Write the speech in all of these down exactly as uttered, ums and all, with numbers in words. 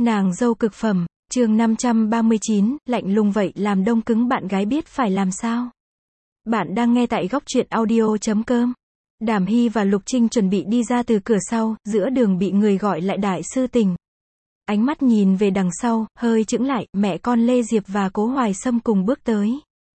Nàng dâu cực phẩm, chương năm trăm ba mươi chín, lạnh lùng vậy làm đông cứng bạn gái biết phải làm sao. Bạn đang nghe tại góc truyện audio chấm com. Đàm Hy và Lục Trinh chuẩn bị đi ra từ cửa sau, giữa đường bị người gọi lại đại sư Tình. Ánh mắt nhìn về đằng sau, hơi chững lại, mẹ con Lê Diệp và Cố Hoài Sâm cùng bước tới.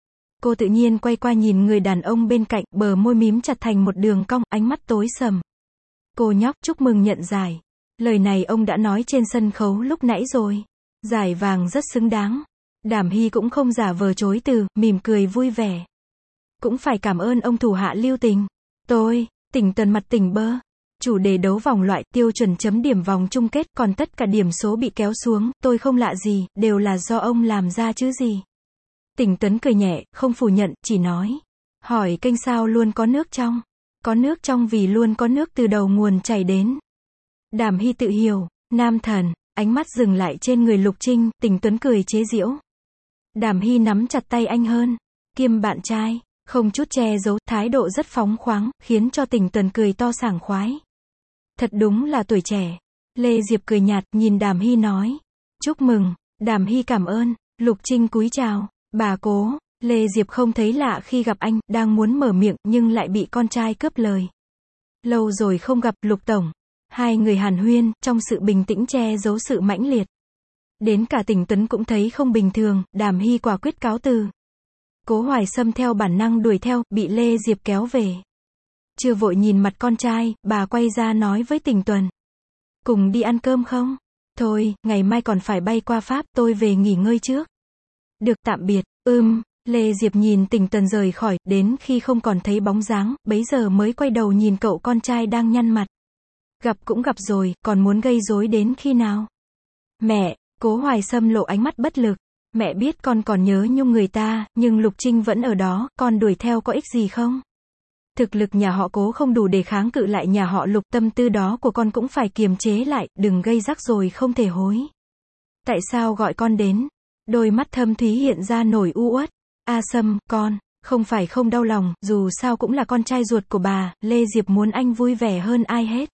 Cô tự nhiên quay qua nhìn người đàn ông bên cạnh, bờ môi mím chặt thành một đường cong, ánh mắt tối sầm. Cô nhóc, chúc mừng nhận giải. Lời này ông đã nói trên sân khấu lúc nãy rồi. Giải vàng rất xứng đáng. Đàm Hy cũng không giả vờ chối từ, mỉm cười vui vẻ. Cũng phải cảm ơn ông thủ hạ lưu tình. Tôi, Tỉnh Tần mặt tỉnh bơ. Chủ đề đấu vòng loại, tiêu chuẩn chấm điểm vòng chung kết, còn tất cả điểm số bị kéo xuống, tôi không lạ gì, đều là do ông làm ra chứ gì. Tỉnh Tấn cười nhẹ, không phủ nhận, chỉ nói. Hỏi kênh sao luôn có nước trong. Có nước trong vì luôn có nước từ đầu nguồn chảy đến. Đàm Hy tự hiểu, nam thần, ánh mắt dừng lại trên người Lục Trinh, Tỉnh Tuấn cười chế giễu. Đàm Hy nắm chặt tay anh hơn, kiêm bạn trai, không chút che giấu, thái độ rất phóng khoáng, khiến cho Tỉnh Tuấn cười to sảng khoái. Thật đúng là tuổi trẻ. Lê Diệp cười nhạt, nhìn Đàm Hy nói. Chúc mừng. Đàm Hy cảm ơn. Lục Trinh cúi chào. Bà Cố. Lê Diệp không thấy lạ khi gặp anh, đang muốn mở miệng, nhưng lại bị con trai cướp lời. Lâu rồi không gặp, Lục Tổng. Hai người hàn huyên, trong sự bình tĩnh che giấu sự mãnh liệt. Đến cả Tỉnh Tuấn cũng thấy không bình thường, Đàm Hy quả quyết cáo từ. Cố Hoài Sâm theo bản năng đuổi theo, bị Lê Diệp kéo về. Chưa vội nhìn mặt con trai, bà quay ra nói với Tỉnh Tuấn. Cùng đi ăn cơm không? Thôi, ngày mai còn phải bay qua Pháp, tôi về nghỉ ngơi trước. Được, tạm biệt. Ừm. Lê Diệp nhìn Tỉnh Tuấn rời khỏi, đến khi không còn thấy bóng dáng, bấy giờ mới quay đầu nhìn cậu con trai đang nhăn mặt. Gặp cũng gặp rồi, còn muốn gây rối đến khi nào? Mẹ, Cố Hoài Sâm lộ ánh mắt bất lực. Mẹ biết con còn nhớ nhung người ta, nhưng Lục Trinh vẫn ở đó, con đuổi theo có ích gì không? Thực lực nhà họ Cố không đủ để kháng cự lại nhà họ Lục, tâm tư đó của con cũng phải kiềm chế lại, đừng gây rắc rồi không thể hối. Tại sao gọi con đến? Đôi mắt thâm thúy hiện ra nổi u uất. A Sâm, con, không phải không đau lòng, dù sao cũng là con trai ruột của bà, Lê Diệp muốn anh vui vẻ hơn ai hết.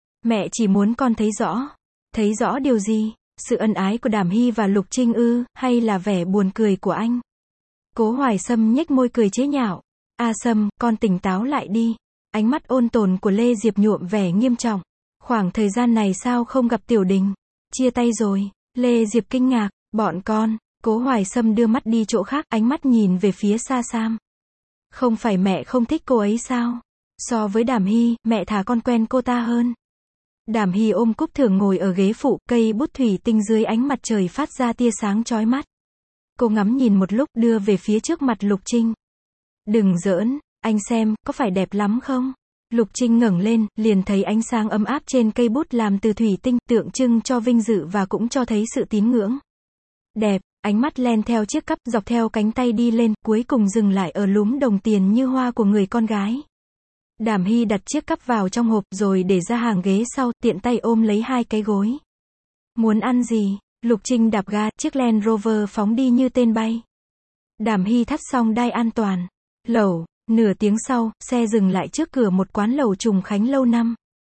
Mẹ chỉ muốn con thấy rõ. Thấy rõ điều gì? Sự ân ái của Đàm Hy và Lục Trinh ư, hay là vẻ buồn cười của anh? Cố Hoài Sâm nhếch môi cười chế nhạo. A Sâm, con tỉnh táo lại đi. Ánh mắt ôn tồn của Lê Diệp nhuộm vẻ nghiêm trọng. Khoảng thời gian này sao không gặp Tiểu Đình? Chia tay rồi. Lê Diệp kinh ngạc. Bọn con. Cố Hoài Sâm đưa mắt đi chỗ khác, ánh mắt nhìn về phía xa Sam. Không phải mẹ không thích cô ấy sao? So với Đàm Hy, mẹ thà con quen cô ta hơn. Đàm Hy ôm Cúc Thường ngồi ở ghế phụ, cây bút thủy tinh dưới ánh mặt trời phát ra tia sáng chói mắt. Cô ngắm nhìn một lúc, đưa về phía trước mặt Lục Trinh. Đừng giỡn, anh xem, có phải đẹp lắm không? Lục Trinh ngẩng lên, liền thấy ánh sáng ấm áp trên cây bút làm từ thủy tinh, tượng trưng cho vinh dự và cũng cho thấy sự tín ngưỡng. Đẹp, ánh mắt len theo chiếc cắp, dọc theo cánh tay đi lên, cuối cùng dừng lại ở lúm đồng tiền như hoa của người con gái. Đàm Hy đặt chiếc cắp vào trong hộp, rồi để ra hàng ghế sau, tiện tay ôm lấy hai cái gối. Muốn ăn gì? Lục Trinh đạp ga, chiếc Land Rover phóng đi như tên bay. Đàm Hy thắt xong đai an toàn. Lẩu, nửa tiếng sau, xe dừng lại trước cửa một quán lẩu Trùng Khánh lâu năm.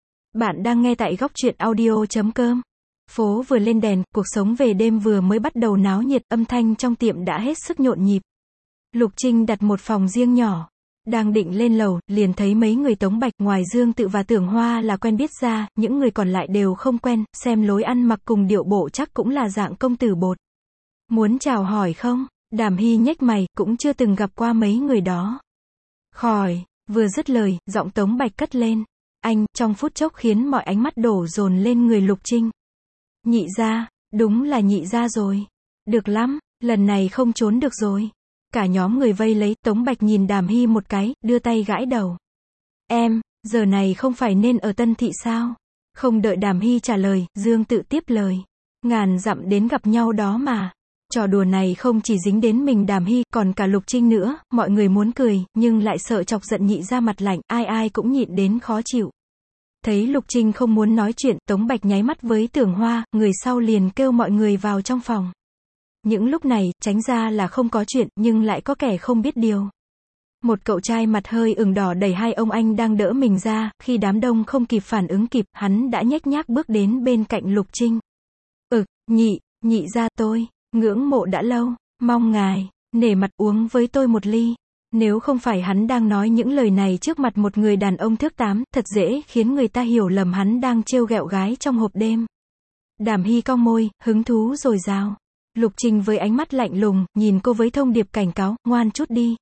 Bạn đang nghe tại góc truyện audio chấm com. Phố vừa lên đèn, cuộc sống về đêm vừa mới bắt đầu náo nhiệt, âm thanh trong tiệm đã hết sức nhộn nhịp. Lục Trinh đặt một phòng riêng nhỏ. Đang định lên lầu, liền thấy mấy người Tống Bạch, ngoài Dương Tự và Tưởng Hoa là quen biết ra, những người còn lại đều không quen, xem lối ăn mặc cùng điệu bộ chắc cũng là dạng công tử bột. Muốn chào hỏi không? Đàm Hy nhếch mày, cũng chưa từng gặp qua mấy người đó. Khỏi, vừa dứt lời, giọng Tống Bạch cất lên. Anh, trong phút chốc khiến mọi ánh mắt đổ dồn lên người Lục Trinh. Nhị gia, đúng là nhị gia rồi. Được lắm, lần này không trốn được rồi. Cả nhóm người vây lấy, Tống Bạch nhìn Đàm Hy một cái, đưa tay gãi đầu. Em, giờ này không phải nên ở Tân Thị sao? Không đợi Đàm Hy trả lời, Dương Tự tiếp lời. Ngàn dặm đến gặp nhau đó mà. Trò đùa này không chỉ dính đến mình Đàm Hy, còn cả Lục Trinh nữa, mọi người muốn cười, nhưng lại sợ chọc giận nhị gia mặt lạnh, ai ai cũng nhịn đến khó chịu. Thấy Lục Trinh không muốn nói chuyện, Tống Bạch nháy mắt với Tưởng Hoa, người sau liền kêu mọi người vào trong phòng. Những lúc này, tránh ra là không có chuyện, nhưng lại có kẻ không biết điều. Một cậu trai mặt hơi ửng đỏ đẩy hai ông anh đang đỡ mình ra, khi đám đông không kịp phản ứng kịp, hắn đã nhếch nhác bước đến bên cạnh Lục Trinh. Ực, nhị, nhị gia tôi, ngưỡng mộ đã lâu, mong ngài, nể mặt uống với tôi một ly. Nếu không phải hắn đang nói những lời này trước mặt một người đàn ông thước tám, thật dễ khiến người ta hiểu lầm hắn đang trêu ghẹo gái trong hộp đêm. Đàm Hy cong môi, hứng thú dồi dào. Lục Trinh với ánh mắt lạnh lùng, nhìn cô với thông điệp cảnh cáo, ngoan chút đi.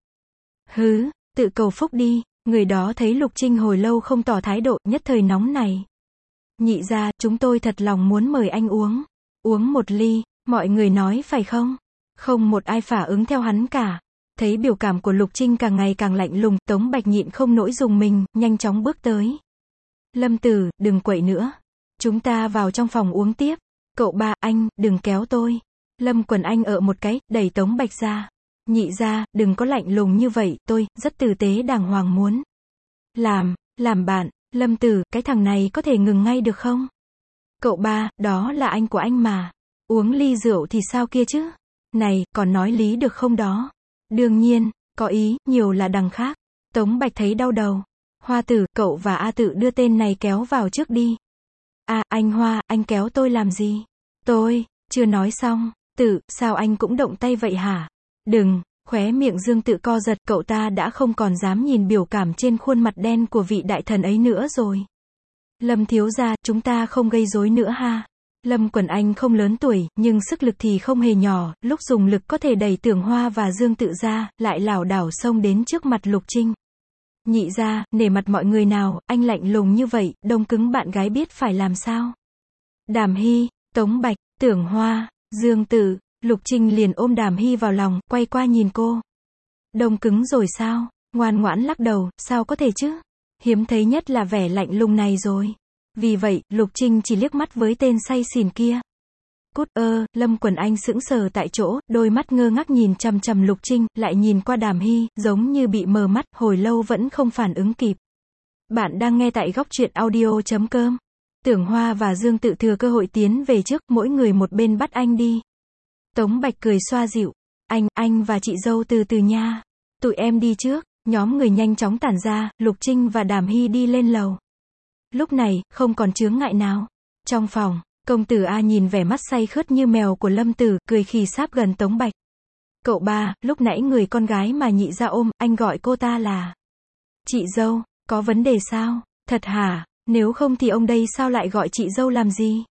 Hứ, tự cầu phúc đi. Người đó thấy Lục Trinh hồi lâu không tỏ thái độ, nhất thời nóng này. Nhị gia, chúng tôi thật lòng muốn mời anh uống. Uống một ly, mọi người nói phải không? Không một ai phả ứng theo hắn cả. Thấy biểu cảm của Lục Trinh càng ngày càng lạnh lùng, Tống Bạch nhịn không nổi dùng mình, nhanh chóng bước tới. Lâm Tử, đừng quậy nữa. Chúng ta vào trong phòng uống tiếp. Cậu ba, anh, đừng kéo tôi. Lâm Quần Anh ở một cái, đẩy Tống Bạch ra. Nhị gia, đừng có lạnh lùng như vậy, tôi, rất tử tế đàng hoàng muốn. Làm, làm bạn, Lâm Tử, cái thằng này có thể ngừng ngay được không? Cậu ba, đó là anh của anh mà. Uống ly rượu thì sao kia chứ? Này, còn nói lý được không đó? Đương nhiên, có ý, nhiều là đằng khác. Tống Bạch thấy đau đầu. Hoa Tử, cậu và A Tự đưa tên này kéo vào trước đi. À, anh Hoa, anh kéo tôi làm gì? Tôi, chưa nói xong. Tự, sao anh cũng động tay vậy hả? Đừng, khóe miệng Dương Tự co giật, cậu ta đã không còn dám nhìn biểu cảm trên khuôn mặt đen của vị đại thần ấy nữa rồi. Lâm thiếu gia, chúng ta không gây rối nữa ha. Lâm Quần Anh không lớn tuổi, nhưng sức lực thì không hề nhỏ, lúc dùng lực có thể đẩy Tưởng Hoa và Dương Tự ra, lại lảo đảo xông đến trước mặt Lục Trinh. Nhị gia, nể mặt mọi người nào, anh lạnh lùng như vậy, đông cứng bạn gái biết phải làm sao. Đàm Hy, Tống Bạch, Tưởng Hoa, Dương Tự, Lục Trinh liền ôm Đàm Hy vào lòng, quay qua nhìn cô. Đông cứng rồi sao? Ngoan ngoãn lắc đầu, sao có thể chứ? Hiếm thấy nhất là vẻ lạnh lùng này rồi. Vì vậy, Lục Trinh chỉ liếc mắt với tên say xỉn kia. Cút ơ, Lâm Quần Anh sững sờ tại chỗ, đôi mắt ngơ ngác nhìn chằm chằm Lục Trinh, lại nhìn qua Đàm Hy, giống như bị mờ mắt, hồi lâu vẫn không phản ứng kịp. Bạn đang nghe tại góc truyện audio chấm com. Tưởng Hoa và Dương Tự thừa cơ hội tiến về trước, mỗi người một bên bắt anh đi. Tống Bạch cười xoa dịu. Anh, anh và chị dâu từ từ nha. Tụi em đi trước. Nhóm người nhanh chóng tản ra, Lục Trinh và Đàm Hy đi lên lầu. Lúc này, không còn chướng ngại nào. Trong phòng, công tử A nhìn vẻ mắt say khướt như mèo của Lâm Tử, cười khì sáp gần Tống Bạch. Cậu ba, lúc nãy người con gái mà nhị gia ôm, anh gọi cô ta là chị dâu, có vấn đề sao? Thật hả? Nếu không thì ông đây sao lại gọi chị dâu làm gì?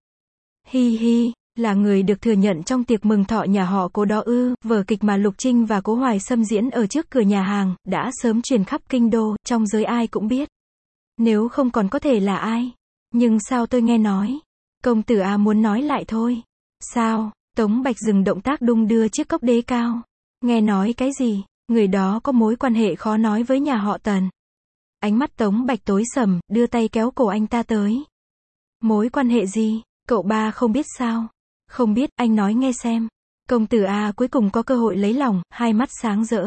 Hi hi, là người được thừa nhận trong tiệc mừng thọ nhà họ Cố đó ư? Vở kịch mà Lục Trinh và Cố Hoài Sâm diễn ở trước cửa nhà hàng, đã sớm truyền khắp kinh đô, trong giới ai cũng biết. Nếu không còn có thể là ai? Nhưng sao tôi nghe nói? Công tử A muốn nói lại thôi. Sao? Tống Bạch dừng động tác đung đưa chiếc cốc đế cao. Nghe nói cái gì? Người đó có mối quan hệ khó nói với nhà họ Tần. Ánh mắt Tống Bạch tối sầm, đưa tay kéo cổ anh ta tới. Mối quan hệ gì? Cậu ba không biết sao? Không biết, anh nói nghe xem. Công tử A cuối cùng có cơ hội lấy lòng, hai mắt sáng rỡ.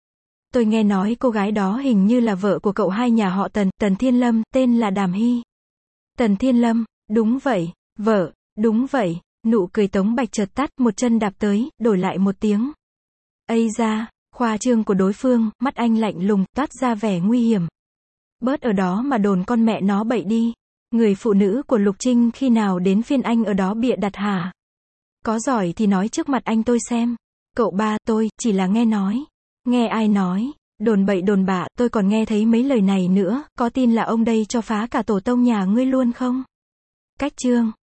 Tôi nghe nói cô gái đó hình như là vợ của cậu hai nhà họ Tần, Tần Thiên Lâm, tên là Đàm Hy. Tần Thiên Lâm, đúng vậy, vợ, đúng vậy. Nụ cười Tống Bạch chợt tắt, một chân đạp tới, đổi lại một tiếng. Ây da, khoa trương của đối phương, mắt anh lạnh lùng, toát ra vẻ nguy hiểm. Bớt ở đó mà đồn con mẹ nó bậy đi. Người phụ nữ của Lục Trinh khi nào đến phiên anh ở đó bịa đặt hả? Có giỏi thì nói trước mặt anh tôi xem. Cậu ba, tôi, chỉ là nghe nói. Nghe ai nói? Đồn bậy đồn bạ, tôi còn nghe thấy mấy lời này nữa, có tin là ông đây cho phá cả tổ tông nhà ngươi luôn không? Cách chương.